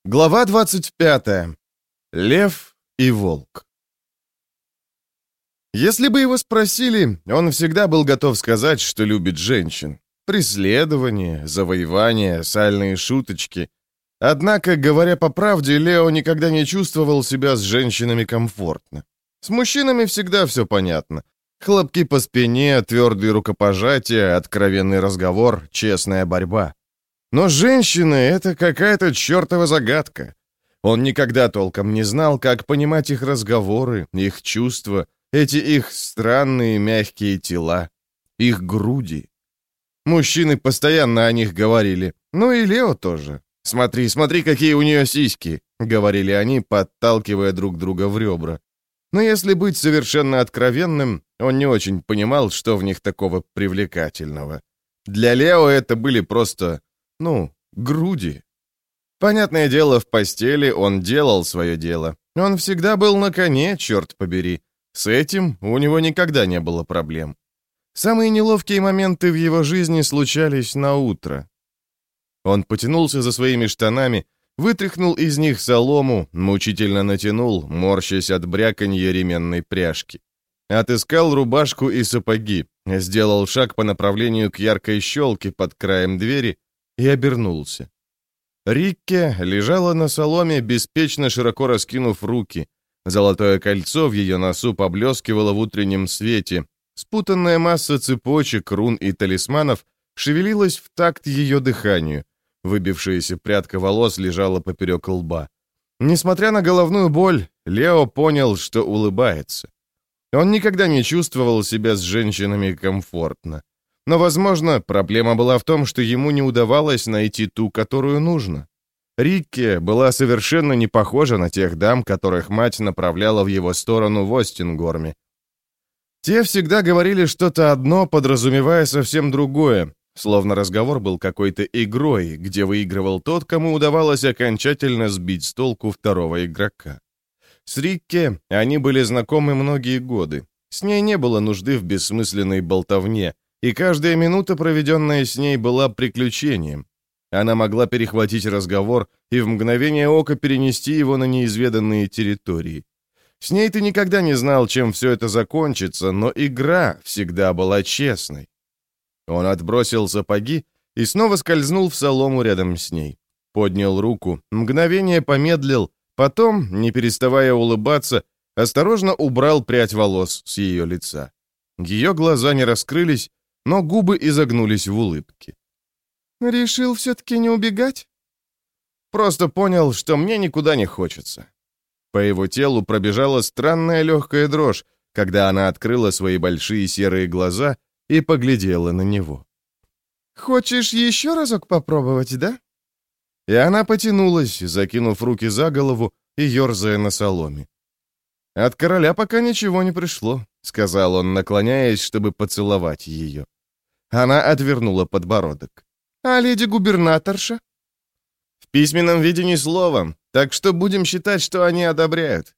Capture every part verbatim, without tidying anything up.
Глава двадцать пятая. Лев и волк. Если бы его спросили, он всегда был готов сказать, что любит женщин. Преследование, завоевание, сальные шуточки. Однако, говоря по правде, Лео никогда не чувствовал себя с женщинами комфортно. С мужчинами всегда все понятно. Хлопки по спине, твердые рукопожатия, откровенный разговор, честная борьба. Но женщины — это какая-то чертова загадка. Он никогда толком не знал, как понимать их разговоры, их чувства, эти их странные мягкие тела, их груди. Мужчины постоянно о них говорили, ну и Лео тоже. «Смотри, смотри, какие у нее сиськи», — говорили они, подталкивая друг друга в ребра. Но если быть совершенно откровенным, он не очень понимал, что в них такого привлекательного. Для Лео это были просто... Ну, груди. Понятное дело, в постели он делал свое дело. Он всегда был на коне, черт побери. С этим у него никогда не было проблем. Самые неловкие моменты в его жизни случались на утро. Он потянулся за своими штанами, вытряхнул из них солому, мучительно натянул, морщась от бряканья ременной пряжки. Отыскал рубашку и сапоги, сделал шаг по направлению к яркой щелке под краем двери и обернулся. Рикке лежала на соломе, беспечно широко раскинув руки. Золотое кольцо в ее носу поблескивало в утреннем свете. Спутанная масса цепочек, рун и талисманов шевелилась в такт ее дыханию. Выбившаяся прядка волос лежала поперек лба. Несмотря на головную боль, Лео понял, что улыбается. Он никогда не чувствовал себя с женщинами комфортно. Но, возможно, проблема была в том, что ему не удавалось найти ту, которую нужно. Рикке была совершенно не похожа на тех дам, которых мать направляла в его сторону в Остингорме. Те всегда говорили что-то одно, подразумевая совсем другое, словно разговор был какой-то игрой, где выигрывал тот, кому удавалось окончательно сбить с толку второго игрока. С Рикке они были знакомы многие годы. С ней не было нужды в бессмысленной болтовне, и каждая минута, проведенная с ней, была приключением. Она могла перехватить разговор и в мгновение ока перенести его на неизведанные территории. С ней ты никогда не знал, чем все это закончится, но игра всегда была честной. Он отбросил сапоги и снова скользнул в солому рядом с ней. Поднял руку, мгновение помедлил, потом, не переставая улыбаться, осторожно убрал прядь волос с ее лица. Ее глаза не раскрылись, но губы изогнулись в улыбке. «Решил все-таки не убегать?» «Просто понял, что мне никуда не хочется». По его телу пробежала странная легкая дрожь, когда она открыла свои большие серые глаза и поглядела на него. «Хочешь еще разок попробовать, да?» И она потянулась, закинув руки за голову и ерзая на соломе. «От короля пока ничего не пришло», — сказал он, наклоняясь, чтобы поцеловать ее. Она отвернула подбородок. «А леди-губернаторша?» «В письменном виде ни слова, так что будем считать, что они одобряют».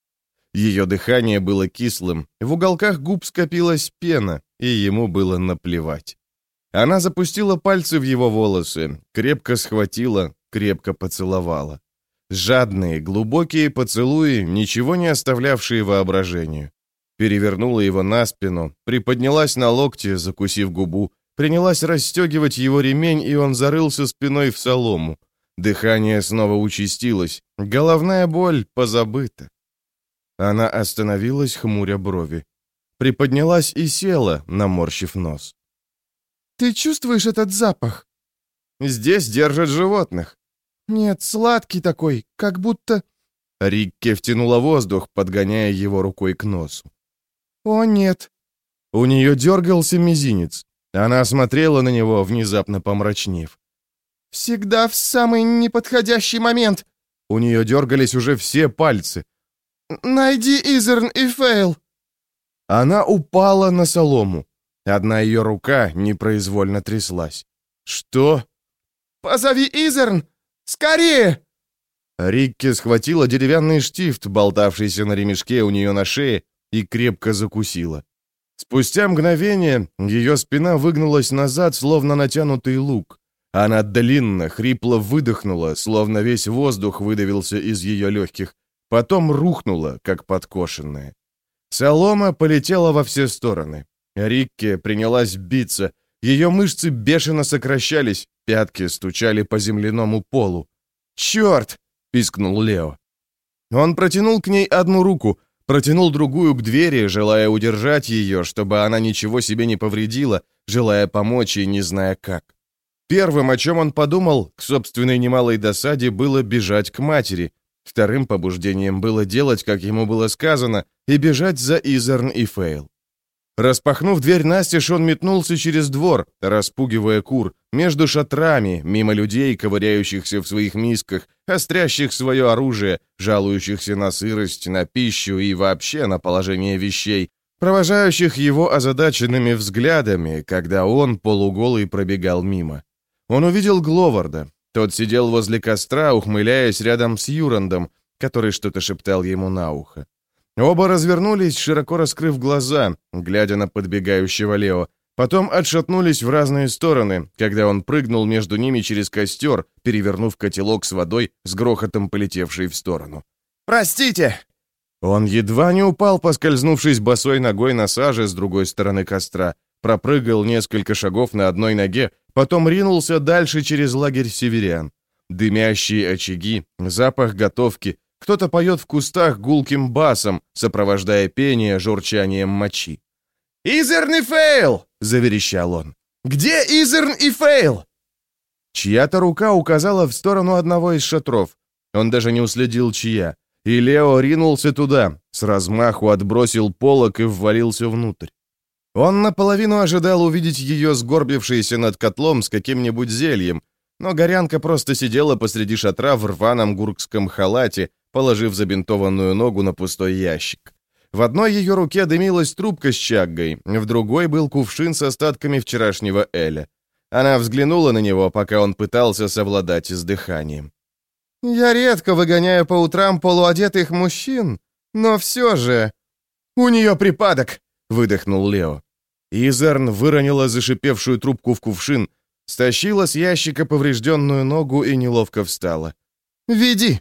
Ее дыхание было кислым, в уголках губ скопилась пена, и ему было наплевать. Она запустила пальцы в его волосы, крепко схватила, крепко поцеловала. Жадные, глубокие поцелуи, ничего не оставлявшие воображению. Перевернула его на спину, приподнялась на локте, закусив губу, принялась расстегивать его ремень, и он зарылся спиной в солому. Дыхание снова участилось, головная боль позабыта. Она остановилась, хмуря брови. Приподнялась и села, наморщив нос. «Ты чувствуешь этот запах?» «Здесь держат животных». «Нет, сладкий такой, как будто...» Рикке втянула воздух, подгоняя его рукой к носу. «О, нет». У нее дергался мизинец. Она смотрела на него, внезапно помрачнев. «Всегда в самый неподходящий момент». У нее дергались уже все пальцы. «Найди Изерн и Фейл». Она упала на солому. Одна ее рука непроизвольно тряслась. «Что?» «Позови Изерн! Скорее!» Рикки схватила деревянный штифт, болтавшийся на ремешке у нее на шее, и крепко закусила. Спустя мгновение ее спина выгнулась назад, словно натянутый лук. Она длинно, хрипло выдохнула, словно весь воздух выдавился из ее легких, потом рухнула, как подкошенная. Солома полетела во все стороны. Рикки принялась биться, ее мышцы бешено сокращались, пятки стучали по земляному полу. «Черт!» — пискнул Лео. Он протянул к ней одну руку, протянул другую к двери, желая удержать ее, чтобы она ничего себе не повредила, желая помочь и не зная как. Первым, о чем он подумал, к собственной немалой досаде, было бежать к матери. Вторым побуждением было делать, как ему было сказано, и бежать за Изерн и Фейл. Распахнув дверь настежь, он метнулся через двор, распугивая кур, между шатрами, мимо людей, ковыряющихся в своих мисках, острящих свое оружие, жалующихся на сырость, на пищу и вообще на положение вещей, провожающих его озадаченными взглядами, когда он, полуголый, пробегал мимо. Он увидел Гловарда. Тот сидел возле костра, ухмыляясь рядом с Юрандом, который что-то шептал ему на ухо. Оба развернулись, широко раскрыв глаза, глядя на подбегающего Лео, потом отшатнулись в разные стороны, когда он прыгнул между ними через костер, перевернув котелок с водой, с грохотом полетевший в сторону. «Простите!» Он едва не упал, поскользнувшись босой ногой на саже с другой стороны костра, пропрыгал несколько шагов на одной ноге, потом ринулся дальше через лагерь северян. Дымящие очаги, запах готовки, кто-то поет в кустах гулким басом, сопровождая пение журчанием мочи. «Изерн и Фейл!» — заверещал он. «Где Изерн и Фейл?» Чья-то рука указала в сторону одного из шатров. Он даже не уследил, чья. И Лео ринулся туда, с размаху отбросил полог и ввалился внутрь. Он наполовину ожидал увидеть ее сгорбившейся над котлом с каким-нибудь зельем, но горянка просто сидела посреди шатра в рваном гуркском халате, положив забинтованную ногу на пустой ящик. В одной ее руке дымилась трубка с чаггой, в другой был кувшин с остатками вчерашнего эля. Она взглянула на него, пока он пытался совладать с дыханием. «Я редко выгоняю по утрам полуодетых мужчин, но все же...» «У нее припадок!» — выдохнул Лео. Изерн выронила зашипевшую трубку в кувшин, стащила с ящика поврежденную ногу и неловко встала. «Веди!»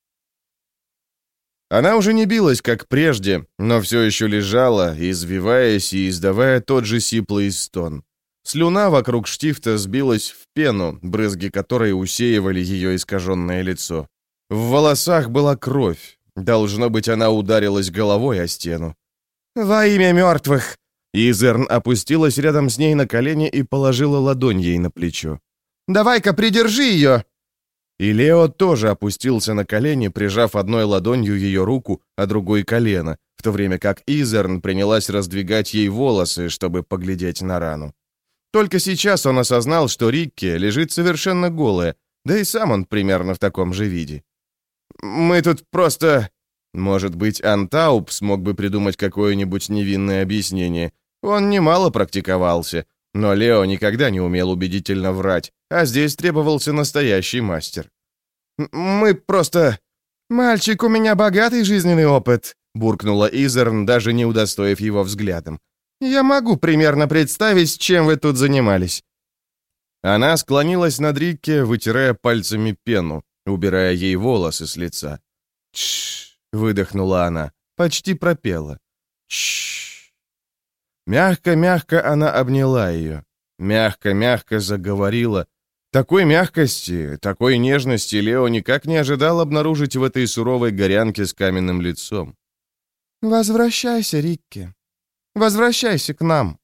Она уже не билась, как прежде, но все еще лежала, извиваясь и издавая тот же сиплый стон. Слюна вокруг штифта сбилась в пену, брызги которой усеивали ее искаженное лицо. В волосах была кровь. Должно быть, она ударилась головой о стену. «Во имя мертвых!» Изерн опустилась рядом с ней на колени и положила ладонь ей на плечо. «Давай-ка, придержи ее!» И Лео тоже опустился на колени, прижав одной ладонью ее руку, а другой колено, в то время как Изерн принялась раздвигать ей волосы, чтобы поглядеть на рану. Только сейчас он осознал, что Рикки лежит совершенно голая, да и сам он примерно в таком же виде. «Мы тут просто...» Может быть, Антауп смог бы придумать какое-нибудь невинное объяснение. Он немало практиковался, но Лео никогда не умел убедительно врать, а здесь требовался настоящий мастер. «Мы просто...» «Мальчик, у меня богатый жизненный опыт», — буркнула Изерн, даже не удостоив его взглядом. «Я могу примерно представить, с чем вы тут занимались». Она склонилась над Рикки, вытирая пальцами пену, убирая ей волосы с лица. «Тш!» — выдохнула она, почти пропела. «Тш!» Мягко-мягко она обняла ее, мягко-мягко заговорила. Такой мягкости, такой нежности Лео никак не ожидал обнаружить в этой суровой горянке с каменным лицом. «Возвращайся, Рикки. Возвращайся к нам».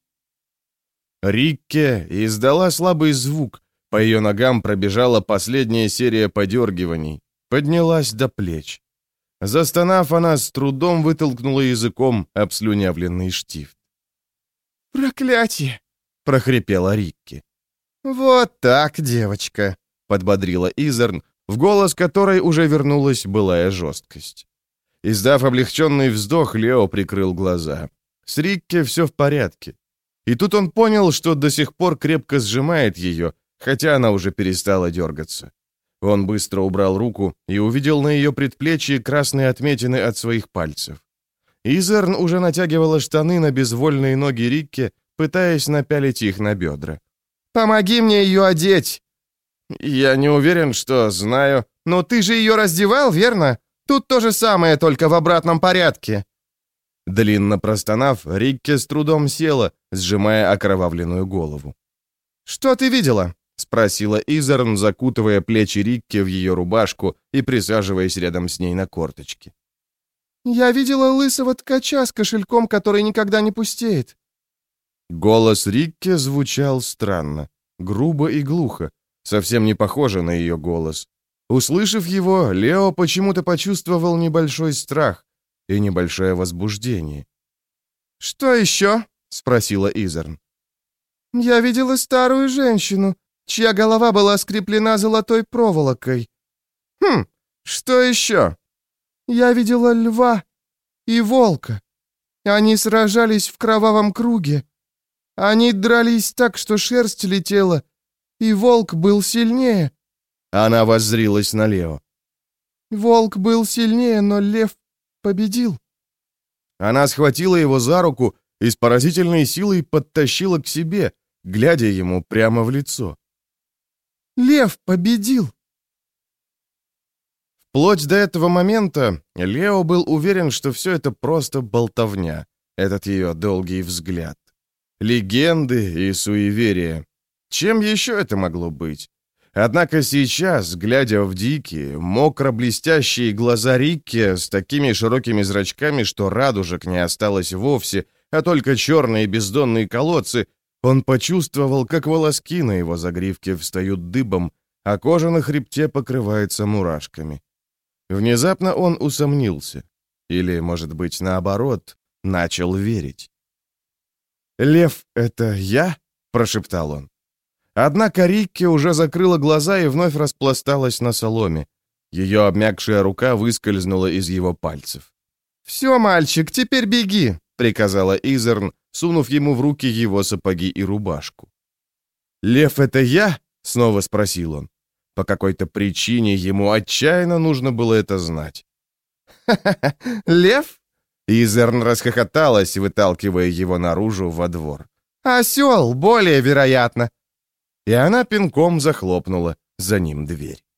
Рикки издала слабый звук. По ее ногам пробежала последняя серия подергиваний. Поднялась до плеч. Застонав, она с трудом вытолкнула языком обслюнявленный штифт. «Проклятие!» — прохрипела Рикки. «Вот так, девочка», — подбодрила Изерн, в голос которой уже вернулась былая жесткость. Издав облегченный вздох, Лео прикрыл глаза. С Рикки все в порядке. И тут он понял, что до сих пор крепко сжимает ее, хотя она уже перестала дергаться. Он быстро убрал руку и увидел на ее предплечье красные отметины от своих пальцев. Изерн уже натягивала штаны на безвольные ноги Рикки, пытаясь напялить их на бедра. «Помоги мне ее одеть!» «Я не уверен, что знаю». «Но ты же ее раздевал, верно? Тут то же самое, только в обратном порядке». Длинно простонав, Рикки с трудом села, сжимая окровавленную голову. «Что ты видела?» — спросила Изерн, закутывая плечи Рикки в ее рубашку и присаживаясь рядом с ней на корточки. «Я видела лысого ткача с кошельком, который никогда не пустеет». Голос Рикки звучал странно, грубо и глухо, совсем не похоже на ее голос. Услышав его, Лео почему-то почувствовал небольшой страх и небольшое возбуждение. «Что еще?» — спросила Изерн. «Я видела старую женщину, чья голова была скреплена золотой проволокой». «Хм, что еще?» «Я видела льва и волка. Они сражались в кровавом круге. Они дрались так, что шерсть летела, и волк был сильнее». Она воззрилась на Лео. «Волк был сильнее, но лев победил». Она схватила его за руку и с поразительной силой подтащила к себе, глядя ему прямо в лицо. «Лев победил». Вплоть до этого момента Лео был уверен, что все это просто болтовня, этот ее долгий взгляд. Легенды и суеверия. Чем еще это могло быть? Однако сейчас, глядя в дикие, мокро-блестящие глаза Рикки с такими широкими зрачками, что радужек не осталось вовсе, а только черные бездонные колодцы, он почувствовал, как волоски на его загривке встают дыбом, а кожа на хребте покрывается мурашками. Внезапно он усомнился. Или, может быть, наоборот, начал верить. «Лев — это я?» — прошептал он. Однако Рикки уже закрыла глаза и вновь распласталась на соломе. Ее обмякшая рука выскользнула из его пальцев. «Все, мальчик, теперь беги», — приказала Изерн, сунув ему в руки его сапоги и рубашку. «Лев — это я?» — снова спросил он. По какой-то причине ему отчаянно нужно было это знать. «Ха-ха-ха, лев?» Изерн расхохоталась, выталкивая его наружу во двор. «Осел, более вероятно». И она пинком захлопнула за ним дверь.